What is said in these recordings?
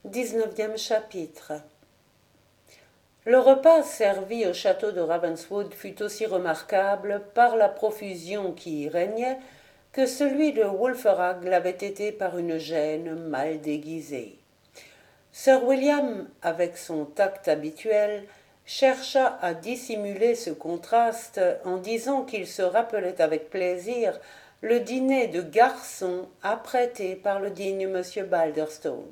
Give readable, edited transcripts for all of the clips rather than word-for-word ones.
19e chapitre. Le repas servi au château de Ravenswood fut aussi remarquable par la profusion qui y régnait que celui de Wulfrag l'avait été par une gêne mal déguisée. Sir William, avec son tact habituel, chercha à dissimuler ce contraste en disant qu'il se rappelait avec plaisir le dîner de garçons apprêté par le digne monsieur Balderstone.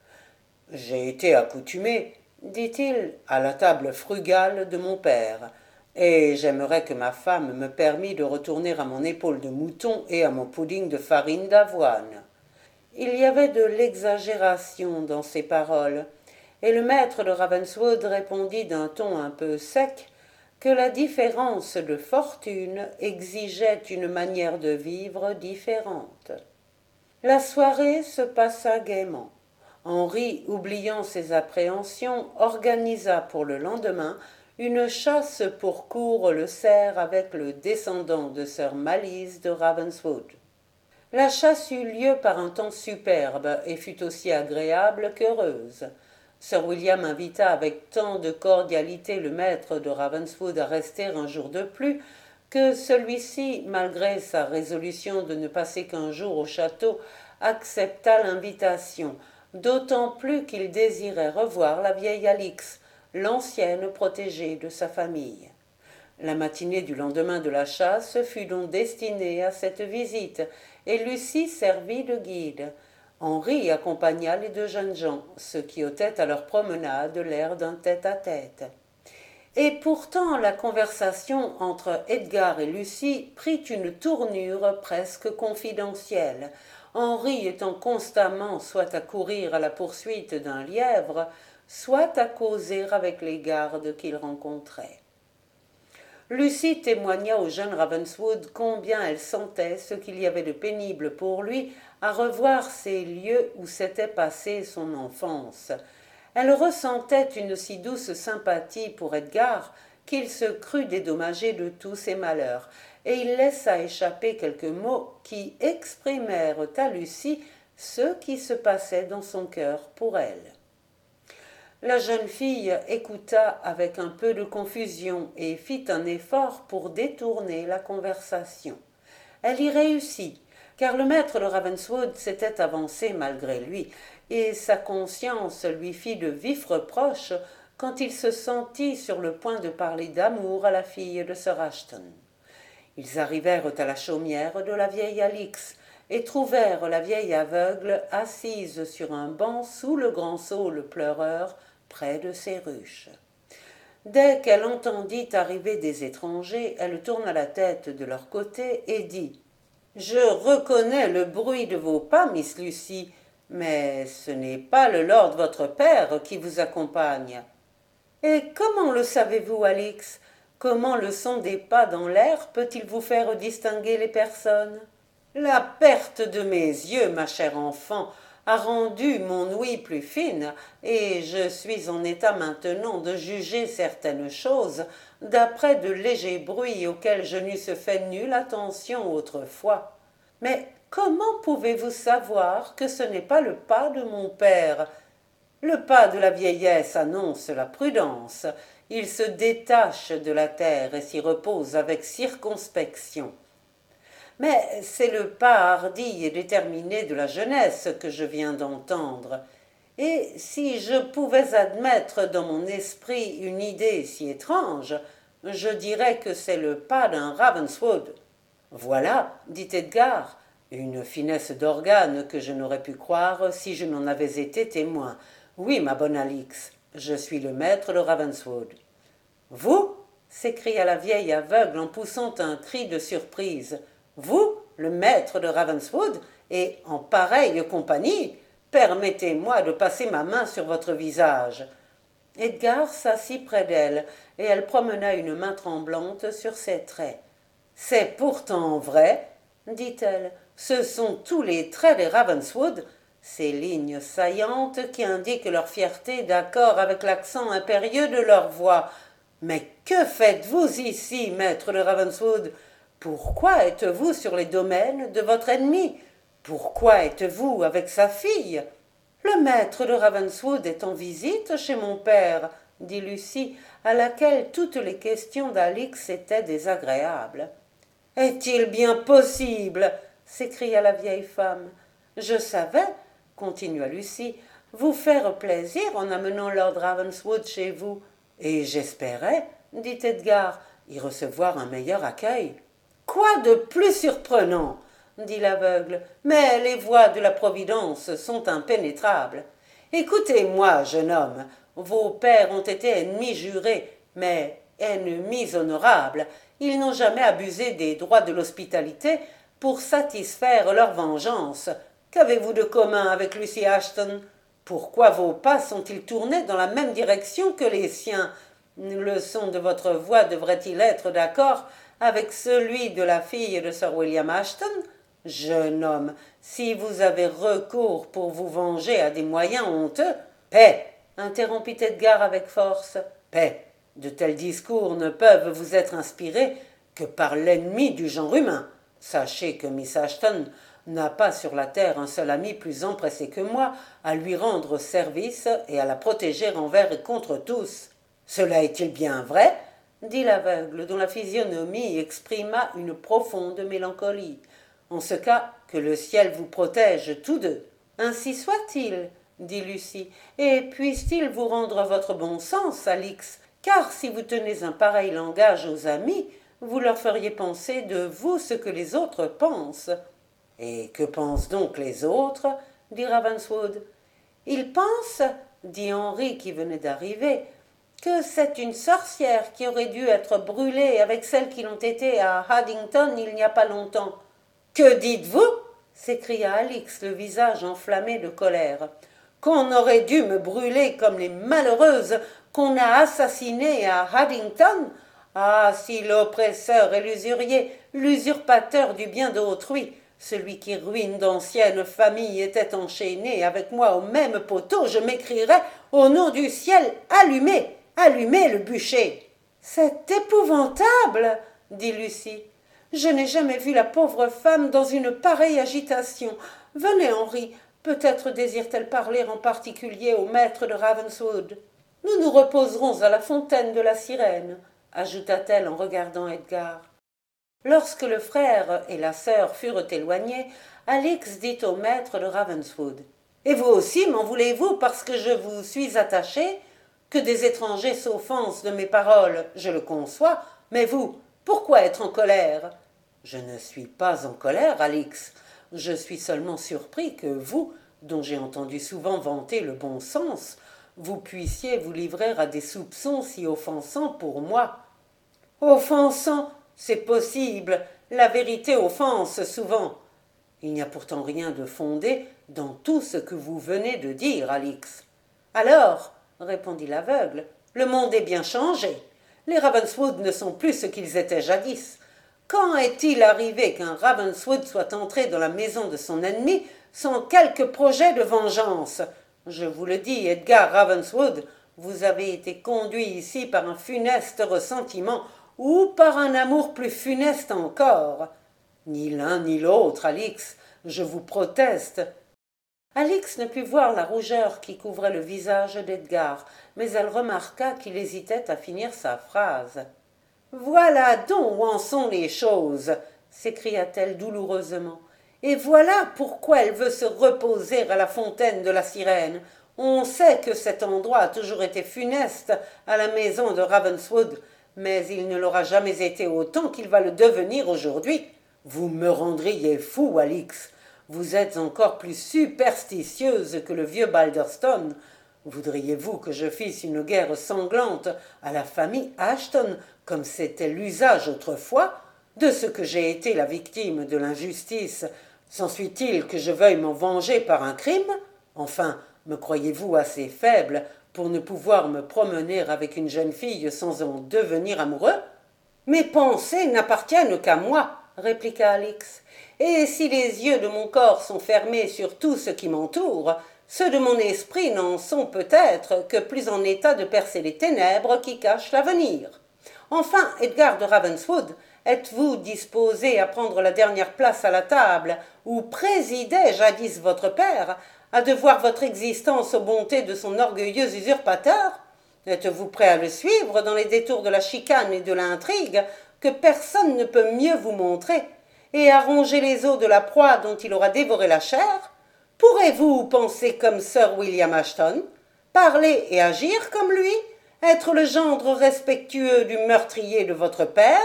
« J'ai été accoutumé, dit-il, à la table frugale de mon père, et j'aimerais que ma femme me permît de retourner à mon épaule de mouton et à mon pudding de farine d'avoine. » Il y avait de l'exagération dans ces paroles, et le maître de Ravenswood répondit d'un ton un peu sec que la différence de fortune exigeait une manière de vivre différente. La soirée se passa gaiement. Henri, oubliant ses appréhensions, organisa pour le lendemain une chasse pour Cour-le-Cerf avec le descendant de sir Malise de Ravenswood. La chasse eut lieu par un temps superbe et fut aussi agréable qu'heureuse. Sir William invita avec tant de cordialité le maître de Ravenswood à rester un jour de plus que celui-ci, malgré sa résolution de ne passer qu'un jour au château, accepta l'invitation, d'autant plus qu'il désirait revoir la vieille Alix, l'ancienne protégée de sa famille. La matinée du lendemain de la chasse fut donc destinée à cette visite, et Lucie servit de guide. Henri accompagna les deux jeunes gens, ce qui ôtait à leur promenade l'air d'un tête-à-tête. Et pourtant la conversation entre Edgar et Lucie prit une tournure presque confidentielle, Henri étant constamment soit à courir à la poursuite d'un lièvre, soit à causer avec les gardes qu'il rencontrait. Lucie témoigna au jeune Ravenswood combien elle sentait ce qu'il y avait de pénible pour lui à revoir ces lieux où s'était passée son enfance. Elle ressentait une si douce sympathie pour Edgar qu'il se crut dédommagé de tous ses malheurs, et il laissa échapper quelques mots qui exprimèrent à Lucie ce qui se passait dans son cœur pour elle. La jeune fille écouta avec un peu de confusion et fit un effort pour détourner la conversation. Elle y réussit, car le maître de Ravenswood s'était avancé malgré lui, et sa conscience lui fit de vifs reproches quand il se sentit sur le point de parler d'amour à la fille de Sir Ashton. Ils arrivèrent à la chaumière de la vieille Alix et trouvèrent la vieille aveugle assise sur un banc sous le grand saule pleureur près de ses ruches. Dès qu'elle entendit arriver des étrangers, elle tourna la tête de leur côté et dit « Je reconnais le bruit de vos pas, Miss Lucie, mais ce n'est pas le lord votre père qui vous accompagne. » « Et comment le savez-vous, Alix ? Comment le son des pas dans l'air peut-il vous faire distinguer les personnes ? La perte de mes yeux, ma chère enfant, a rendu mon ouïe plus fine, et je suis en état maintenant de juger certaines choses d'après de légers bruits auxquels je n'eusse fait nulle attention autrefois. Mais comment pouvez-vous savoir que ce n'est pas le pas de mon père ? Le pas de la vieillesse annonce la prudence. Il se détache de la terre et s'y repose avec circonspection. Mais c'est le pas hardi et déterminé de la jeunesse que je viens d'entendre. Et si je pouvais admettre dans mon esprit une idée si étrange, je dirais que c'est le pas d'un Ravenswood. Voilà, dit Edgar, une finesse d'organe que je n'aurais pu croire si je n'en avais été témoin. Oui, ma bonne Alix, je suis le maître de Ravenswood. Vous ? S'écria la vieille aveugle en poussant un cri de surprise. Vous, le maître de Ravenswood, et en pareille compagnie, permettez-moi de passer ma main sur votre visage. Edgar s'assit près d'elle, et elle promena une main tremblante sur ses traits. C'est pourtant vrai, dit-elle, ce sont tous les traits des Ravenswood, ces lignes saillantes qui indiquent leur fierté d'accord avec l'accent impérieux de leur voix. Mais que faites-vous ici, maître de Ravenswood ? Pourquoi êtes-vous sur les domaines de votre ennemi ? Pourquoi êtes-vous avec sa fille ? Le maître de Ravenswood est en visite chez mon père, dit Lucie, à laquelle toutes les questions d'Alix étaient désagréables. Est-il bien possible s'écria la vieille femme. Je savais, continua Lucie, vous faire plaisir en amenant lord Ravenswood chez vous, et j'espérais, dit Edgar, y recevoir un meilleur accueil. Quoi de plus surprenant dit l'aveugle, mais les voies de la Providence sont impénétrables. Écoutez-moi, jeune homme, vos pères ont été ennemis jurés, mais ennemis honorables. Ils n'ont jamais abusé des droits de l'hospitalité pour satisfaire leur vengeance. Qu'avez-vous de commun avec Lucy Ashton? Pourquoi vos pas sont-ils tournés dans la même direction que les siens? Le son de votre voix devrait-il être d'accord avec celui de la fille de Sir William Ashton? Jeune homme, si vous avez recours pour vous venger à des moyens honteux, paix, interrompit Edgar avec force. Paix, de tels discours ne peuvent vous être inspirés que par l'ennemi du genre humain. Sachez que Miss Ashton n'a pas sur la terre un seul ami plus empressé que moi à lui rendre service et à la protéger envers et contre tous. Cela est-il bien vrai? Dit l'aveugle, dont la physionomie exprima une profonde mélancolie. En ce cas, que le ciel vous protège tous deux. Ainsi soit-il, dit Lucie, et puisse-t-il vous rendre votre bon sens, Alix, car si vous tenez un pareil langage aux amis, vous leur feriez penser de vous ce que les autres pensent. Et que pensent donc les autres? Dit Ravenswood. Ils pensent, dit Henry qui venait d'arriver, que c'est une sorcière qui aurait dû être brûlée avec celles qui l'ont été à Haddington il n'y a pas longtemps. Que dites-vous? S'écria Alix, le visage enflammé de colère. Qu'on aurait dû me brûler comme les malheureuses qu'on a assassinées à Haddington? Ah, si l'oppresseur et l'usurier, l'usurpateur du bien d'autrui, celui qui ruine d'anciennes familles était enchaîné avec moi au même poteau, je m'écrierais au nom du ciel, allumez, allumez le bûcher. C'est épouvantable, dit Lucie. Je n'ai jamais vu la pauvre femme dans une pareille agitation. Venez, Henri, peut-être désire-t-elle parler en particulier au maître de Ravenswood. Nous nous reposerons à la fontaine de la sirène, ajouta-t-elle en regardant Edgar. Lorsque le frère et la sœur furent éloignés, Alix dit au maître de Ravenswood. Et vous aussi m'en voulez-vous parce que je vous suis attachée? Que des étrangers s'offensent de mes paroles, je le conçois, mais vous, pourquoi être en colère? Je ne suis pas en colère, Alix. Je suis seulement surpris que vous, dont j'ai entendu souvent vanter le bon sens, vous puissiez vous livrer à des soupçons si offensants pour moi. Offensants, c'est possible, la vérité offense souvent. Il n'y a pourtant rien de fondé dans tout ce que vous venez de dire, Alix. Alors, répondit l'aveugle, le monde est bien changé. Les Ravenswood ne sont plus ce qu'ils étaient jadis. Quand est-il arrivé qu'un Ravenswood soit entré dans la maison de son ennemi sans quelque projet de vengeance? Je vous le dis, Edgar Ravenswood, vous avez été conduit ici par un funeste ressentiment ou par un amour plus funeste encore. Ni l'un ni l'autre, Alix, je vous proteste. Alix ne put voir la rougeur qui couvrait le visage d'Edgar, mais elle remarqua qu'il hésitait à finir sa phrase. « Voilà donc où en sont les choses !» s'écria-t-elle douloureusement. « Et voilà pourquoi elle veut se reposer à la fontaine de la sirène. On sait que cet endroit a toujours été funeste à la maison de Ravenswood, mais il ne l'aura jamais été autant qu'il va le devenir aujourd'hui. Vous me rendriez fou, Alix. Vous êtes encore plus superstitieuse que le vieux Balderstone. Voudriez-vous que je fisse une guerre sanglante à la famille Ashton, comme c'était l'usage autrefois? De ce que j'ai été la victime de l'injustice, s'ensuit-il que je veuille m'en venger par un crime? Enfin, me croyez-vous assez faible pour ne pouvoir me promener avec une jeune fille sans en devenir amoureux? Mes pensées n'appartiennent qu'à moi, répliqua Alix, et si les yeux de mon corps sont fermés sur tout ce qui m'entoure, ceux de mon esprit n'en sont peut-être que plus en état de percer les ténèbres qui cachent l'avenir. Enfin, Edgar de Ravenswood, êtes-vous disposé à prendre la dernière place à la table où présidait jadis votre père, à devoir votre existence aux bontés de son orgueilleux usurpateur? Êtes-vous prêt à le suivre dans les détours de la chicane et de l'intrigue que personne ne peut mieux vous montrer, et à ronger les os de la proie dont il aura dévoré la chair? Pourrez-vous penser comme Sir William Ashton, parler et agir comme lui, être le gendre respectueux du meurtrier de votre père?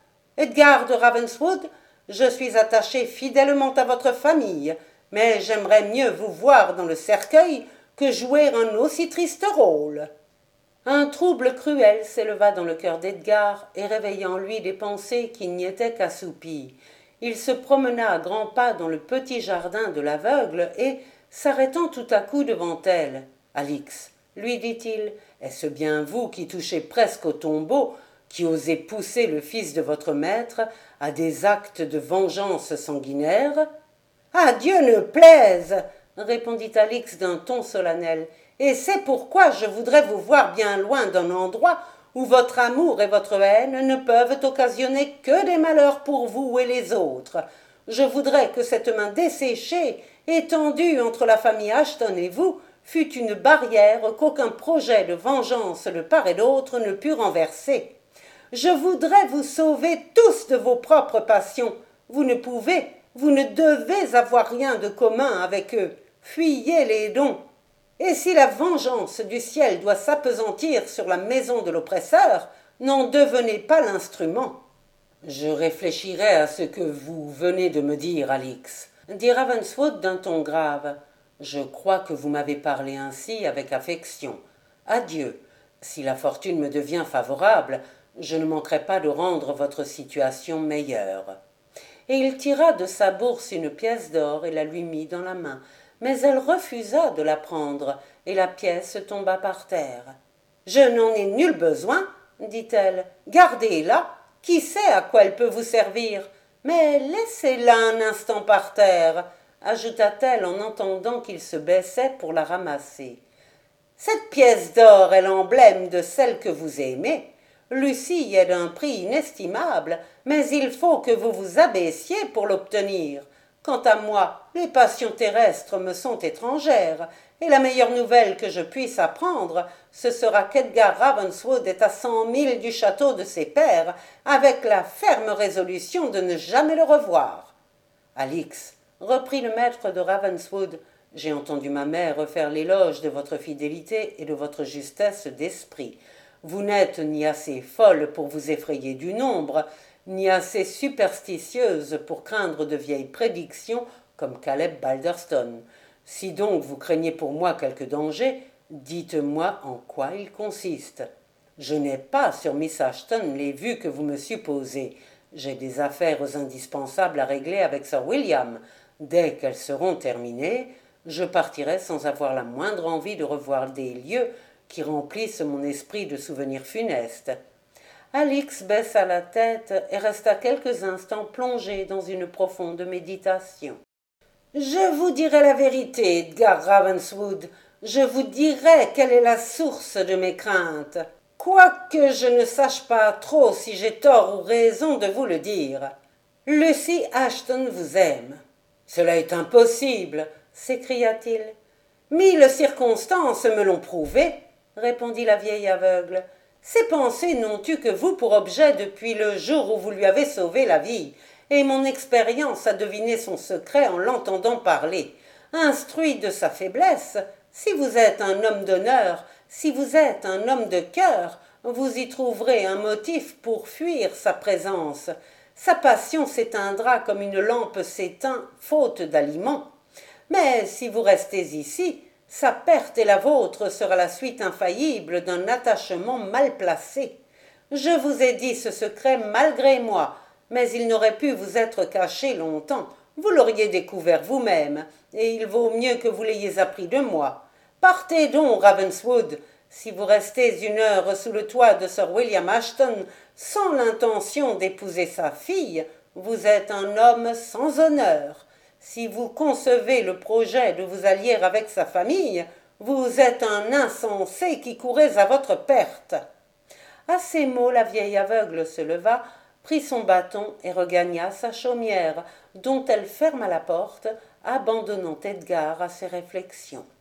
Edgar de Ravenswood, je suis attaché fidèlement à votre famille, mais j'aimerais mieux vous voir dans le cercueil que jouer un aussi triste rôle. » Un trouble cruel s'éleva dans le cœur d'Edgar et réveilla en lui des pensées qui n'y étaient qu'assoupies. Il se promena à grands pas dans le petit jardin de l'aveugle et, s'arrêtant tout à coup devant elle, « Alix, lui dit-il, est-ce bien vous qui touchez presque au tombeau, qui osez pousser le fils de votre maître à des actes de vengeance sanguinaire? »« Ah, Dieu ne plaise !» répondit Alix d'un ton solennel, « et c'est pourquoi je voudrais vous voir bien loin d'un endroit où votre amour et votre haine ne peuvent occasionner que des malheurs pour vous et les autres. Je voudrais que cette main desséchée, étendue entre la famille Ashton et vous, fût une barrière qu'aucun projet de vengeance de part et d'autre ne put renverser. Je voudrais vous sauver tous de vos propres passions. Vous ne pouvez, vous ne devez avoir rien de commun avec eux. Fuyez les dons. Et si la vengeance du ciel doit s'appesantir sur la maison de l'oppresseur, n'en devenez pas l'instrument. »« Je réfléchirai à ce que vous venez de me dire, Alix, » dit Ravenswood d'un ton grave. « Je crois que vous m'avez parlé ainsi avec affection. Adieu. Si la fortune me devient favorable, je ne manquerai pas de rendre votre situation meilleure. » Et il tira de sa bourse une pièce d'or et la lui mit dans la main. Mais elle refusa de la prendre, et la pièce tomba par terre. « Je n'en ai nul besoin, dit-elle. Gardez-la. Qui sait à quoi elle peut vous servir? Mais laissez-la un instant par terre, ajouta-t-elle en entendant qu'il se baissait pour la ramasser. Cette pièce d'or est l'emblème de celle que vous aimez. Lucie est d'un prix inestimable, mais il faut que vous vous abaissiez pour l'obtenir. Quant à moi, les passions terrestres me sont étrangères, et la meilleure nouvelle que je puisse apprendre, ce sera qu'Edgar Ravenswood est à 100 000 du château de ses pères, avec la ferme résolution de ne jamais le revoir. Alix, reprit le maître de Ravenswood, j'ai entendu ma mère faire l'éloge de votre fidélité et de votre justesse d'esprit. Vous n'êtes ni assez folle pour vous effrayer du nombre, ni assez superstitieuse pour craindre de vieilles prédictions comme Caleb Balderstone. Si donc vous craignez pour moi quelque danger, dites-moi en quoi il consiste. Je n'ai pas sur Miss Ashton les vues que vous me supposez. J'ai des affaires indispensables à régler avec Sir William. Dès qu'elles seront terminées, je partirai sans avoir la moindre envie de revoir des lieux qui remplissent mon esprit de souvenirs funestes. Alix baissa la tête et resta quelques instants plongée dans une profonde méditation. « Je vous dirai la vérité, Edgar Ravenswood. Je vous dirai quelle est la source de mes craintes, quoique je ne sache pas trop si j'ai tort ou raison de vous le dire. Lucie Ashton vous aime. »« Cela est impossible, » s'écria-t-il. « 1000 circonstances me l'ont prouvé, » répondit la vieille aveugle. « Ces pensées n'ont eu que vous pour objet depuis le jour où vous lui avez sauvé la vie, et mon expérience a deviné son secret en l'entendant parler. Instruit de sa faiblesse, si vous êtes un homme d'honneur, si vous êtes un homme de cœur, vous y trouverez un motif pour fuir sa présence. Sa passion s'éteindra comme une lampe s'éteint, faute d'aliments. Mais si vous restez ici, sa perte et la vôtre sera la suite infaillible d'un attachement mal placé. Je vous ai dit ce secret malgré moi, mais il n'aurait pu vous être caché longtemps. Vous l'auriez découvert vous-même, et il vaut mieux que vous l'ayez appris de moi. Partez donc, Ravenswood. Si vous restez une heure sous le toit de Sir William Ashton sans l'intention d'épouser sa fille, vous êtes un homme sans honneur. Si vous concevez le projet de vous allier avec sa famille, vous êtes un insensé qui courez à votre perte. » À ces mots, la vieille aveugle se leva, prit son bâton et regagna sa chaumière, dont elle ferma la porte, abandonnant Edgar à ses réflexions.